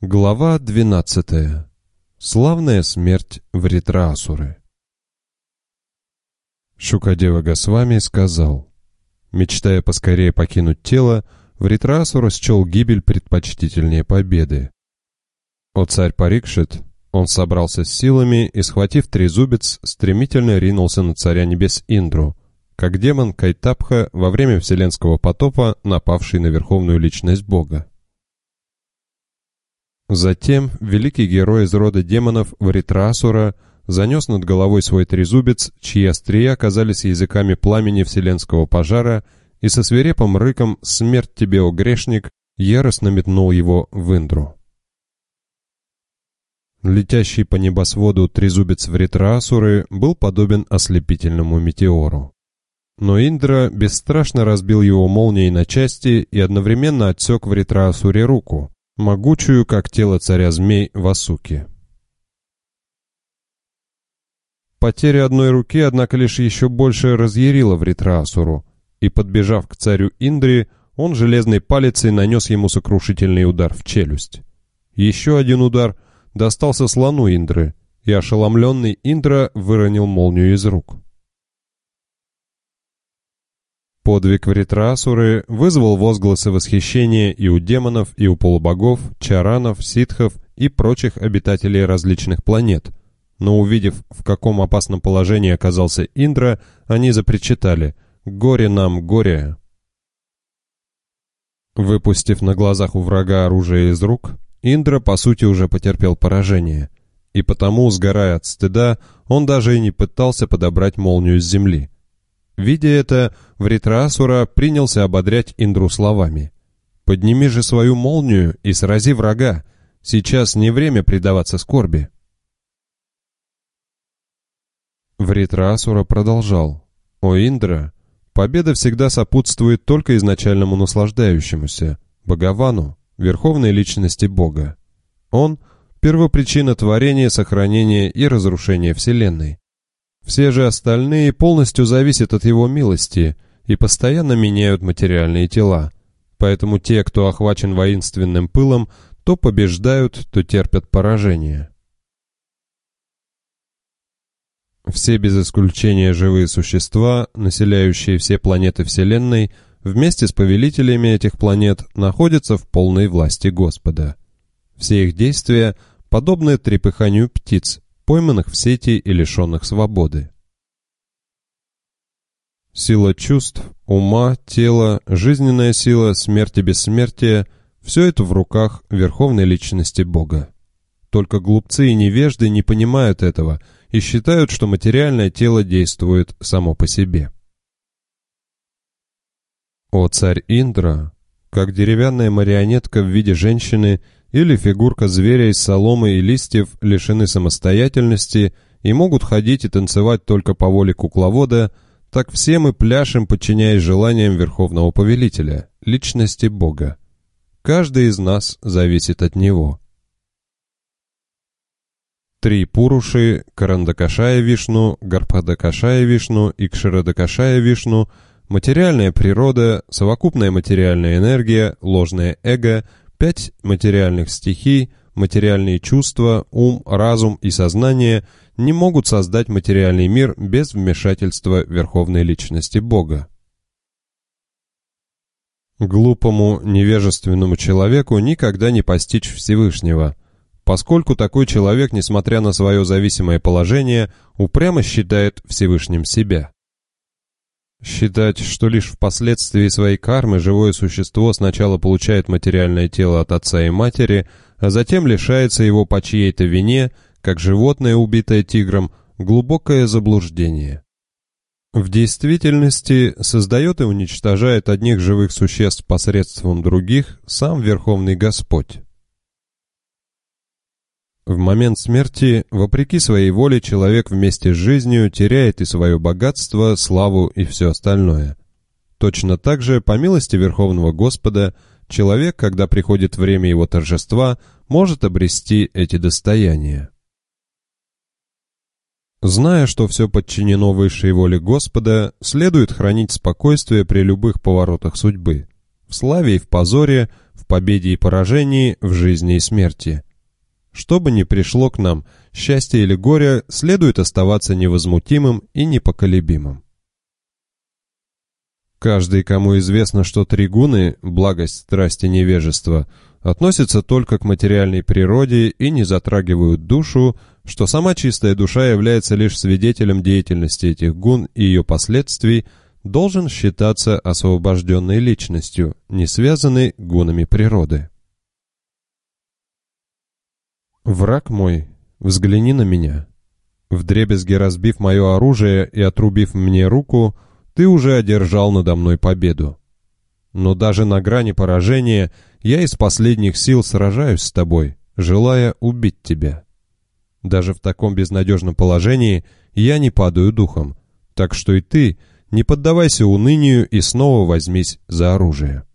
Глава 12. Славная смерть Вритраасуры. Шукадева Госвами сказал: мечтая поскорее покинуть тело, Вритраасура счел гибель предпочтительнее победы. О царь Парикшит, он собрался с силами и, схватив трезубец, стремительно ринулся на царя небес Индру, как демон Кайтапха во время вселенского потопа, напавший на верховную личность Бога. Затем великий герой из рода демонов Вритраасура занес над головой свой трезубец, чьи острия оказались языками пламени вселенского пожара, и со свирепым рыком «Смерть тебе, о грешник!» яростно метнул его в Индру. Летящий по небосводу трезубец Вритраасуры был подобен ослепительному метеору. Но Индра бесстрашно разбил его молнией на части и одновременно отсек Вритраасуре руку, могучую, как тело царя змей Васуки. Потеря одной руки, однако, лишь еще больше разъярила Вритраасуру, и, подбежав к царю Индре, он железной палицей нанес ему сокрушительный удар в челюсть. Еще один удар достался слону Индры, и ошеломленный Индра выронил молнию из рук. Подвиг Вритраасуры вызвал возгласы восхищения и у демонов, и у полубогов, чаранов, ситхов и прочих обитателей различных планет. Но увидев, в каком опасном положении оказался Индра, они запричитали: «Горе нам, горе!». Выпустив на глазах у врага оружие из рук, Индра, по сути, уже потерпел поражение, и потому, сгорая от стыда, он даже и не пытался подобрать молнию с земли. Видя это, Вритраасура принялся ободрять Индру словами: «Подними же свою молнию и срази врага, сейчас не время предаваться скорби». Вритраасура продолжал: «О Индра, победа всегда сопутствует только изначальному наслаждающемуся, Бхагавану, верховной личности Бога. Он — первопричина творения, сохранения и разрушения Вселенной. Все же остальные полностью зависят от его милости и постоянно меняют материальные тела, поэтому те, кто охвачен воинственным пылом, то побеждают, то терпят поражение. Все без исключения живые существа, населяющие все планеты Вселенной, вместе с повелителями этих планет находятся в полной власти Господа. Все их действия подобны трепыханию птиц, пойманных в сети и лишенных свободы. Сила чувств, ума, тела, жизненная сила, смерть и бессмертие — все это в руках верховной личности Бога. Только глупцы и невежды не понимают этого и считают, что материальное тело действует само по себе. О царь Индра, как деревянная марионетка в виде женщины или фигурка зверя из соломы и листьев лишены самостоятельности и могут ходить и танцевать только по воле кукловода, так все мы пляшем, подчиняясь желаниям Верховного Повелителя, личности Бога. Каждый из нас зависит от Него. Три Пуруши, Карандакашая Вишну, Гарбхадакашая Вишну и Кширадакашая Вишну, материальная природа, совокупная материальная энергия, ложное эго, 5 материальных стихий, материальные чувства, ум, разум и сознание не могут создать материальный мир без вмешательства Верховной Личности Бога. Глупому, невежественному человеку никогда не постичь Всевышнего, поскольку такой человек, несмотря на свое зависимое положение, упрямо считает Всевышним себя. Считать, что лишь впоследствии своей кармы живое существо сначала получает материальное тело от отца и матери, а затем лишается его по чьей-то вине, как животное, убитое тигром, глубокое заблуждение. В действительности создает и уничтожает одних живых существ посредством других сам Верховный Господь. В момент смерти, вопреки своей воле, человек вместе с жизнью теряет и свое богатство, славу и все остальное. Точно так же, по милости Верховного Господа, человек, когда приходит время его торжества, может обрести эти достояния. Зная, что все подчинено высшей воле Господа, следует хранить спокойствие при любых поворотах судьбы, в славе и в позоре, в победе и поражении, в жизни и смерти. Что бы ни пришло к нам, счастье или горе, следует оставаться невозмутимым и непоколебимым. Каждый, кому известно, что три гуны, благость, страсть и невежество, относятся только к материальной природе и не затрагивают душу, что сама чистая душа является лишь свидетелем деятельности этих гун и ее последствий, должен считаться освобожденной личностью, не связанной гунами природы. «Враг мой, взгляни на меня. Вдребезги разбив мое оружие и отрубив мне руку, ты уже одержал надо мной победу. Но даже на грани поражения я из последних сил сражаюсь с тобой, желая убить тебя. Даже в таком безнадежном положении я не падаю духом, так что и ты не поддавайся унынию и снова возьмись за оружие.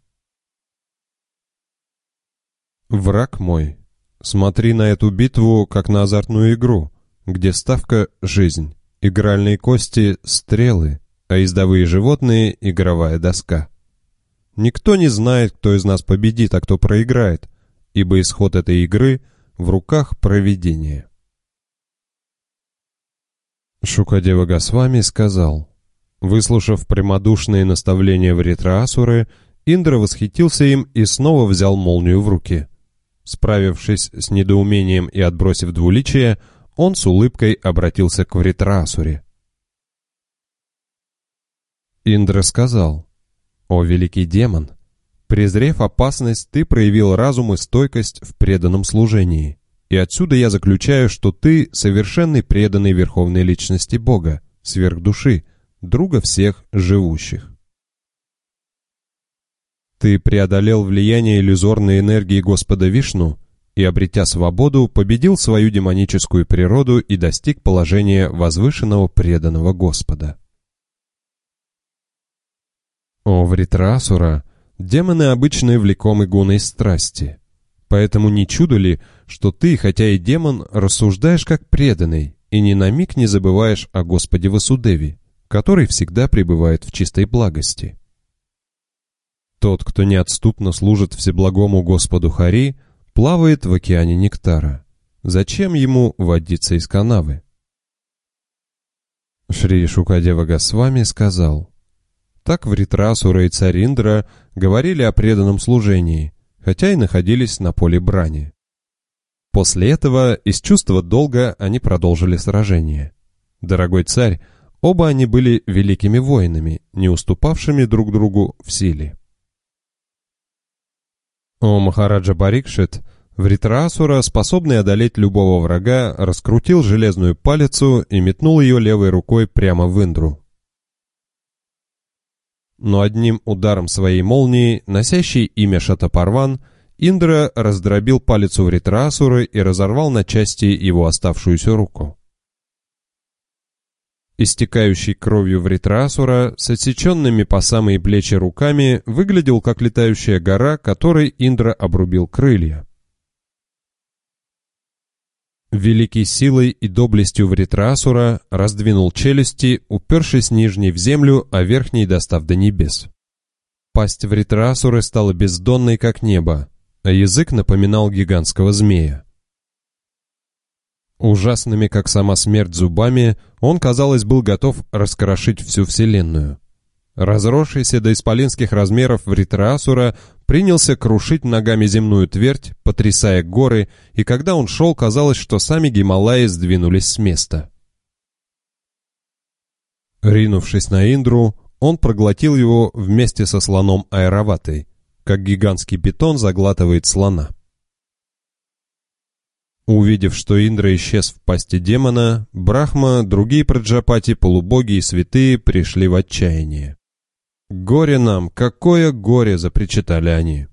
Враг мой, смотри на эту битву, как на азартную игру, где ставка — жизнь, игральные кости — стрелы, а ездовые животные — игровая доска. Никто не знает, кто из нас победит, а кто проиграет, ибо исход этой игры в руках провидения». Шукадева Госвами сказал: выслушав прямодушные наставления Вритраасуры, Индра восхитился им и снова взял молнию в руки. Справившись с недоумением и отбросив двуличие, он с улыбкой обратился к Вритраасуре. Индра сказал: «О великий демон! Презрев опасность, ты проявил разум и стойкость в преданном служении. И отсюда я заключаю, что ты совершенный преданный верховной личности Бога, сверхдуши, друга всех живущих. Ты преодолел влияние иллюзорной энергии Господа Вишну и, обретя свободу, победил свою демоническую природу и достиг положения возвышенного преданного Господа». О Вритраасура, демоны обычно влекомы гуной страсти. Поэтому не чудо ли, что ты, хотя и демон, рассуждаешь как преданный и ни на миг не забываешь о Господе Васудеве, который всегда пребывает в чистой благости? Тот, кто неотступно служит всеблагому Господу Хари, плавает в океане нектара. Зачем ему водиться из канавы? Шри Шукадева Госвами сказал: так Вритраасура и царь Индра говорили о преданном служении, хотя и находились на поле брани. После этого, из чувства долга, они продолжили сражение. Дорогой царь, оба они были великими воинами, не уступавшими друг другу в силе. О Махараджа Парикшит, Вритраасура, способный одолеть любого врага, раскрутил железную палицу и метнул ее левой рукой прямо в Индру. Но одним ударом своей молнии, носящей имя Шатапарван, Индра раздробил палицу Вритраасуры и разорвал на части его оставшуюся руку. Истекающий кровью Вритраасура с отсеченными по самые плечи руками выглядел как летающая гора, которой Индра обрубил крылья. Великий силой и доблестью Вритраасура раздвинул челюсти, упершись нижней в землю, а верхней достав до небес. Пасть Вритраасуры стала бездонной, как небо, а язык напоминал гигантского змея. Ужасными, как сама смерть, зубами он, казалось, был готов раскрошить всю вселенную. Разросшийся до исполинских размеров Вритраасура принялся крушить ногами земную твердь, потрясая горы, и когда он шел, казалось, что сами Гималаи сдвинулись с места. Ринувшись на Индру, он проглотил его вместе со слоном Айраватой, как гигантский питон заглатывает слона. Увидев, что Индра исчез в пасти демона, Брахма, другие праджапати, полубоги и святые пришли в отчаяние. «Горе нам! Какое горе!» — запричитали они.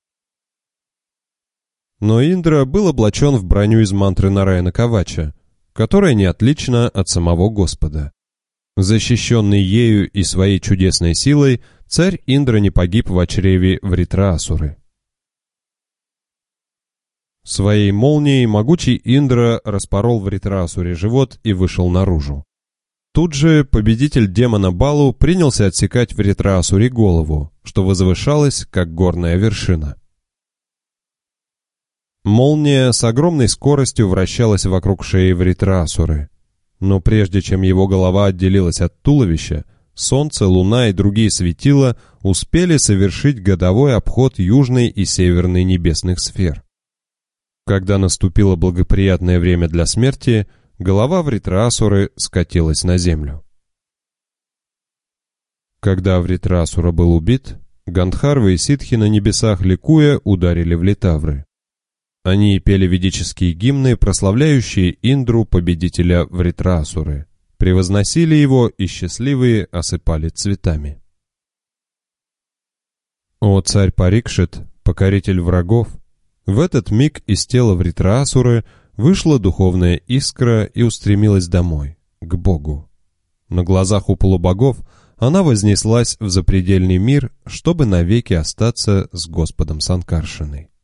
Но Индра был облачен в броню из мантры Нараяна Кавача, которая не отлична от самого Господа. Защищенный ею и своей чудесной силой, царь Индра не погиб в чреве Вритраасуры. Своей молнией могучий Индра распорол Вритраасуре живот и вышел наружу. Тут же победитель демона Балу принялся отсекать Вритраасуре голову, что возвышалось, как горная вершина. Молния с огромной скоростью вращалась вокруг шеи Вритрасуры. Но прежде чем его голова отделилась от туловища, Солнце, Луна и другие светила успели совершить годовой обход южной и северной небесных сфер. Когда наступило благоприятное время для смерти, голова Вритрасуры скатилась на землю. Когда Вритрасура был убит, Гандхарвы и ситхи на небесах ликуя ударили в литавры. Они пели ведические гимны, прославляющие Индру, победителя Вритрасуры, превозносили его и счастливые осыпали цветами. О царь Парикшит, покоритель врагов, в этот миг из тела Вритрасуры вышла духовная искра и устремилась домой, к Богу. На глазах у полубогов она вознеслась в запредельный мир, чтобы навеки остаться с Господом Санкаршиной.